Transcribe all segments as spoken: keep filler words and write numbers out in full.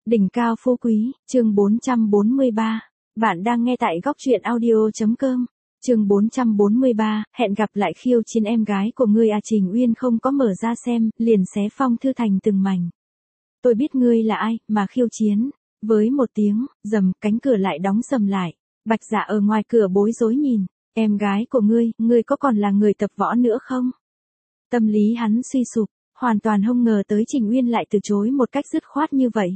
Đỉnh cao phú quý, chương bốn trăm bốn mươi ba. Bạn đang nghe tại góc truyện audio.com. Chương bốn trăm bốn mươi ba, hẹn gặp lại khiêu chiến em gái của ngươi à. Trình Uyên không có mở ra xem, liền xé phong thư thành từng mảnh. Tôi biết ngươi là ai, mà khiêu chiến. Với một tiếng, rầm, cánh cửa lại đóng sầm lại. Bạch Dạ ở ngoài cửa bối rối nhìn. Em gái của ngươi, ngươi có còn là người tập võ nữa không? Tâm lý hắn suy sụp, hoàn toàn không ngờ tới Trình Uyên lại từ chối một cách dứt khoát như vậy.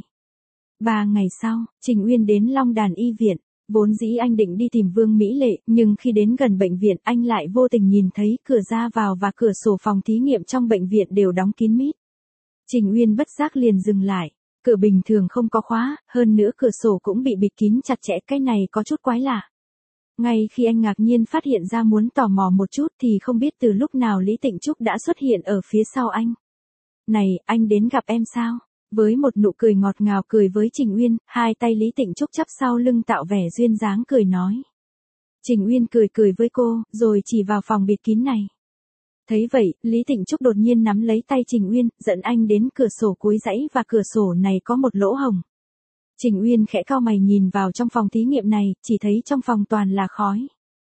Ba ngày sau, Trình Uyên đến Long Đàn y viện. Vốn dĩ anh định đi tìm Vương Mỹ Lệ, nhưng khi đến gần bệnh viện anh lại vô tình nhìn thấy cửa ra vào và cửa sổ phòng thí nghiệm trong bệnh viện đều đóng kín mít. Trình Uyên bất giác liền dừng lại. Cửa bình thường không có khóa, hơn nữa cửa sổ cũng bị bịt kín chặt chẽ, cái này có chút quái lạ. Ngay khi anh ngạc nhiên phát hiện ra muốn tò mò một chút thì không biết từ lúc nào Lý Tịnh Trúc đã xuất hiện ở phía sau anh. Này, anh đến gặp em sao? Với một nụ cười ngọt ngào cười với Trình Uyên, hai tay Lý Tịnh Trúc chắp sau lưng tạo vẻ duyên dáng cười nói. Trình Uyên cười cười với cô, rồi chỉ vào phòng bịt kín này. Thấy vậy, Lý Tịnh Trúc đột nhiên nắm lấy tay Trình Uyên, dẫn anh đến cửa sổ cuối dãy và cửa sổ này có một lỗ hổng. Trình Uyên khẽ cau mày nhìn vào trong phòng thí nghiệm này, chỉ thấy trong phòng toàn là khói.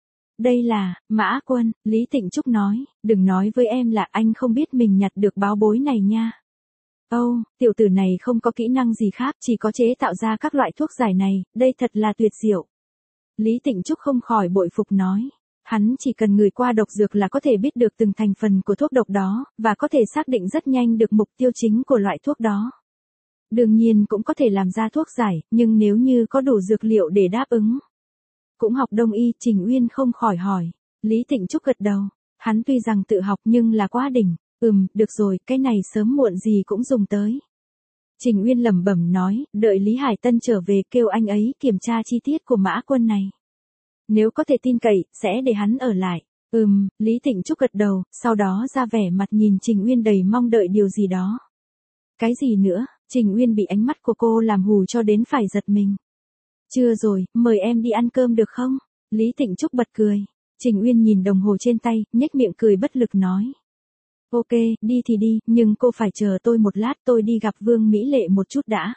Đây là, Mã Quân, Lý Tịnh Trúc nói, đừng nói với em là anh không biết mình nhặt được báo bối này nha. Âu, oh, tiểu tử này không có kỹ năng gì khác, chỉ có chế tạo ra các loại thuốc giải này, đây thật là tuyệt diệu. Lý Tịnh Trúc không khỏi bội phục nói. Hắn chỉ cần ngửi qua độc dược là có thể biết được từng thành phần của thuốc độc đó, và có thể xác định rất nhanh được mục tiêu chính của loại thuốc đó. Đương nhiên cũng có thể làm ra thuốc giải, nhưng nếu như có đủ dược liệu để đáp ứng. Cũng học đông y, Trình Uyên không khỏi hỏi. Lý Tịnh Trúc gật đầu. Hắn tuy rằng tự học nhưng là quá đỉnh. Ừm, được rồi, cái này sớm muộn gì cũng dùng tới. Trình Uyên lẩm bẩm nói, đợi Lý Hải Tân trở về kêu anh ấy kiểm tra chi tiết của Mã Quân này. Nếu có thể tin cậy, sẽ để hắn ở lại. Ừm, Lý Tịnh Trúc gật đầu, sau đó ra vẻ mặt nhìn Trình Uyên đầy mong đợi điều gì đó. Cái gì nữa? Trình Uyên bị ánh mắt của cô làm hù cho đến phải giật mình. Chưa rồi, mời em đi ăn cơm được không? Lý Tịnh Trúc bật cười. Trình Uyên nhìn đồng hồ trên tay, nhếch miệng cười bất lực nói. Ok, đi thì đi, nhưng cô phải chờ tôi một lát, tôi đi gặp Vương Mỹ Lệ một chút đã.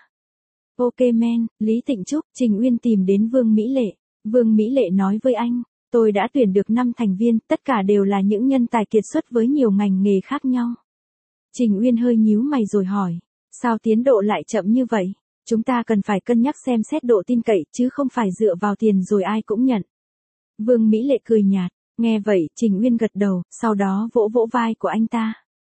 Ok men, Lý Tịnh Trúc, Trình Uyên tìm đến Vương Mỹ Lệ. Vương Mỹ Lệ nói với anh, tôi đã tuyển được năm thành viên, tất cả đều là những nhân tài kiệt xuất với nhiều ngành nghề khác nhau. Trình Uyên hơi nhíu mày rồi hỏi, sao tiến độ lại chậm như vậy? Chúng ta cần phải cân nhắc xem xét độ tin cậy, chứ không phải dựa vào tiền rồi ai cũng nhận. Vương Mỹ Lệ cười nhạt. Nghe vậy, Trình Uyên gật đầu, sau đó vỗ vỗ vai của anh ta.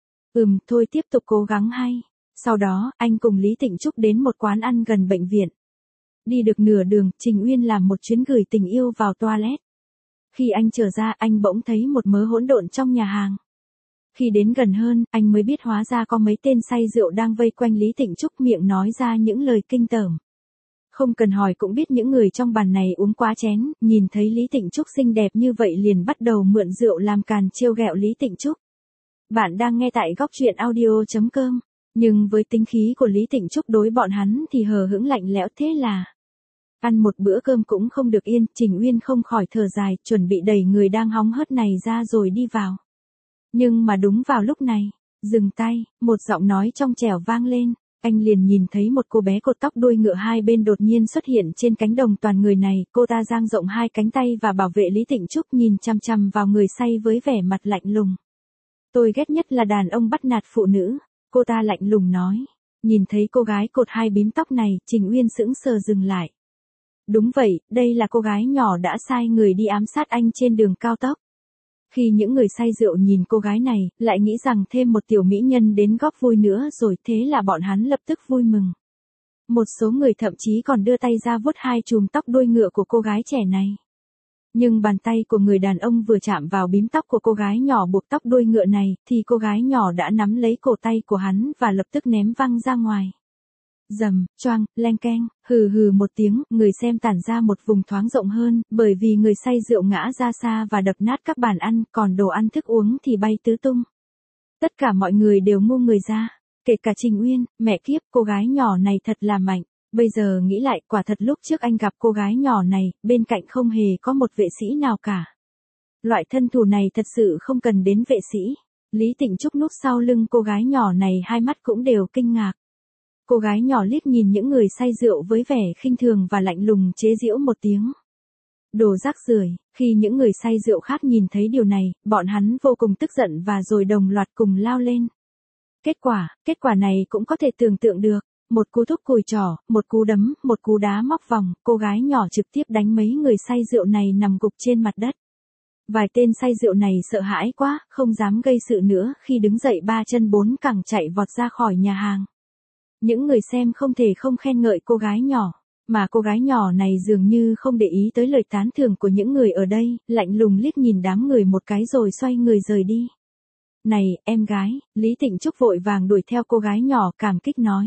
Ừm, thôi tiếp tục cố gắng hay. Sau đó, anh cùng Lý Tịnh Trúc đến một quán ăn gần bệnh viện. Đi được nửa đường, Trình Uyên làm một chuyến gửi tình yêu vào toilet. Khi anh trở ra, anh bỗng thấy một mớ hỗn độn trong nhà hàng. Khi đến gần hơn, anh mới biết hóa ra có mấy tên say rượu đang vây quanh Lý Tịnh Trúc, miệng nói ra những lời kinh tởm. Không cần hỏi cũng biết những người trong bàn này uống quá chén, nhìn thấy Lý Tịnh Trúc xinh đẹp như vậy liền bắt đầu mượn rượu làm càn trêu ghẹo Lý Tịnh Trúc. Bạn đang nghe tại góc truyện audio.com, nhưng với tính khí của Lý Tịnh Trúc đối bọn hắn thì hờ hững lạnh lẽo, thế là ăn một bữa cơm cũng không được yên. Trình Uyên không khỏi thở dài, chuẩn bị đẩy người đang hóng hớt này ra rồi đi vào. Nhưng mà đúng vào lúc này, dừng tay, một giọng nói trong trẻo vang lên. Anh liền nhìn thấy một cô bé cột tóc đuôi ngựa hai bên đột nhiên xuất hiện trên cánh đồng toàn người này, cô ta dang rộng hai cánh tay và bảo vệ Lý Tịnh Trúc, nhìn chằm chằm vào người say với vẻ mặt lạnh lùng. Tôi ghét nhất là đàn ông bắt nạt phụ nữ, cô ta lạnh lùng nói. Nhìn thấy cô gái cột hai bím tóc này, Trình Uyên sững sờ dừng lại. Đúng vậy, đây là cô gái nhỏ đã sai người đi ám sát anh trên đường cao tốc. Khi những người say rượu nhìn cô gái này, lại nghĩ rằng thêm một tiểu mỹ nhân đến góp vui nữa rồi, thế là bọn hắn lập tức vui mừng. Một số người thậm chí còn đưa tay ra vuốt hai chùm tóc đuôi ngựa của cô gái trẻ này. Nhưng bàn tay của người đàn ông vừa chạm vào bím tóc của cô gái nhỏ buộc tóc đuôi ngựa này, thì cô gái nhỏ đã nắm lấy cổ tay của hắn và lập tức ném văng ra ngoài. Dầm, choang, leng keng, hừ hừ một tiếng, người xem tản ra một vùng thoáng rộng hơn, bởi vì người say rượu ngã ra xa và đập nát các bàn ăn, còn đồ ăn thức uống thì bay tứ tung. Tất cả mọi người đều ngu người ra, kể cả Trình Uyên. Mẹ kiếp, cô gái nhỏ này thật là mạnh. Bây giờ nghĩ lại, quả thật lúc trước anh gặp cô gái nhỏ này, bên cạnh không hề có một vệ sĩ nào cả. Loại thân thủ này thật sự không cần đến vệ sĩ. Lý Tịnh Trúc núp sau lưng cô gái nhỏ này, hai mắt cũng đều kinh ngạc. Cô gái nhỏ liếc nhìn những người say rượu với vẻ khinh thường và lạnh lùng chế giễu một tiếng. Đồ rác rưởi. Khi những người say rượu khác nhìn thấy điều này, bọn hắn vô cùng tức giận và rồi đồng loạt cùng lao lên. Kết quả, kết quả này cũng có thể tưởng tượng được. Một cú thúc cùi trỏ, một cú đấm, một cú đá móc vòng, cô gái nhỏ trực tiếp đánh mấy người say rượu này nằm gục trên mặt đất. Vài tên say rượu này sợ hãi quá, không dám gây sự nữa, khi đứng dậy ba chân bốn cẳng chạy vọt ra khỏi nhà hàng. Những người xem không thể không khen ngợi cô gái nhỏ, mà cô gái nhỏ này dường như không để ý tới lời tán thưởng của những người ở đây, lạnh lùng liếc nhìn đám người một cái rồi xoay người rời đi. Này, em gái, Lý Tịnh Trúc vội vàng đuổi theo cô gái nhỏ cảm kích nói.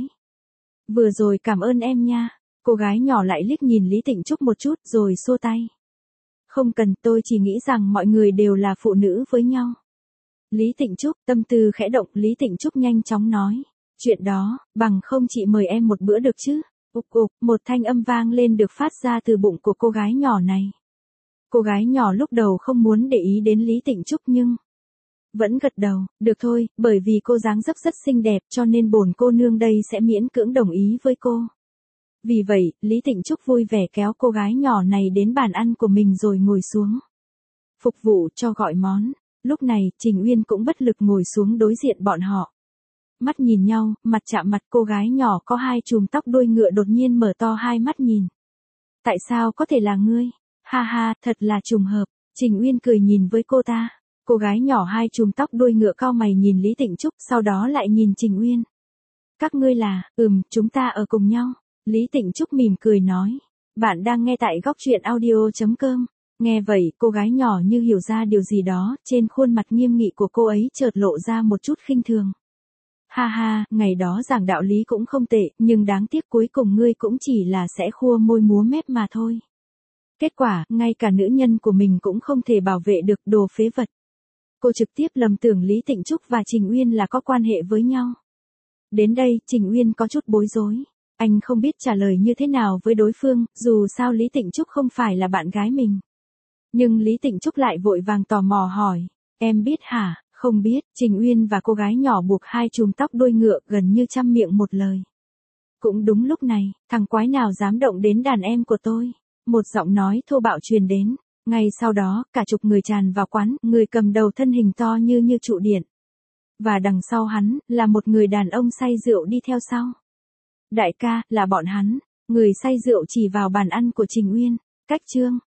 Vừa rồi cảm ơn em nha. Cô gái nhỏ lại liếc nhìn Lý Tịnh Trúc một chút rồi xua tay. Không cần, tôi chỉ nghĩ rằng mọi người đều là phụ nữ với nhau. Lý Tịnh Trúc, tâm tư khẽ động, Lý Tịnh Trúc nhanh chóng nói. Chuyện đó, bằng không chị mời em một bữa được chứ? Ục ục, một thanh âm vang lên được phát ra từ bụng của cô gái nhỏ này. Cô gái nhỏ lúc đầu không muốn để ý đến Lý Tịnh Trúc nhưng vẫn gật đầu, được thôi, bởi vì cô dáng dấp rất xinh đẹp cho nên bổn cô nương đây sẽ miễn cưỡng đồng ý với cô. Vì vậy, Lý Tịnh Trúc vui vẻ kéo cô gái nhỏ này đến bàn ăn của mình rồi ngồi xuống. Phục vụ cho gọi món. Lúc này, Trình Uyên cũng bất lực ngồi xuống đối diện bọn họ. Mắt nhìn nhau, mặt chạm mặt, cô gái nhỏ có hai chùm tóc đuôi ngựa đột nhiên mở to hai mắt nhìn. Tại sao có thể là ngươi? Ha ha, thật là trùng hợp. Trình Uyên cười nhìn với cô ta. Cô gái nhỏ hai chùm tóc đuôi ngựa cau mày nhìn Lý Tịnh Trúc, sau đó lại nhìn Trình Uyên. Các ngươi là, ừm, chúng ta ở cùng nhau. Lý Tịnh Trúc mỉm cười nói. Bạn đang nghe tại góc truyện audio chấm com. Nghe vậy, cô gái nhỏ như hiểu ra điều gì đó, trên khuôn mặt nghiêm nghị của cô ấy chợt lộ ra một chút khinh thường. Ha ha, ngày đó giảng đạo lý cũng không tệ, nhưng đáng tiếc cuối cùng ngươi cũng chỉ là sẽ khua môi múa mép mà thôi. Kết quả, ngay cả nữ nhân của mình cũng không thể bảo vệ được, đồ phế vật. Cô trực tiếp lầm tưởng Lý Tịnh Trúc và Trình Uyên là có quan hệ với nhau. Đến đây, Trình Uyên có chút bối rối. Anh không biết trả lời như thế nào với đối phương, dù sao Lý Tịnh Trúc không phải là bạn gái mình. Nhưng Lý Tịnh Trúc lại vội vàng tò mò hỏi. Em biết hả? Không biết. Trình Uyên và cô gái nhỏ buộc hai chùm tóc đuôi ngựa gần như trăm miệng một lời. Cũng đúng lúc này, thằng quái nào dám động đến đàn em của tôi? Một giọng nói thô bạo truyền đến. Ngay sau đó, cả chục người tràn vào quán, người cầm đầu thân hình to như như trụ điện. Và đằng sau hắn, là một người đàn ông say rượu đi theo sau. Đại ca, là bọn hắn. Người say rượu chỉ vào bàn ăn của Trình Uyên. Cách trương.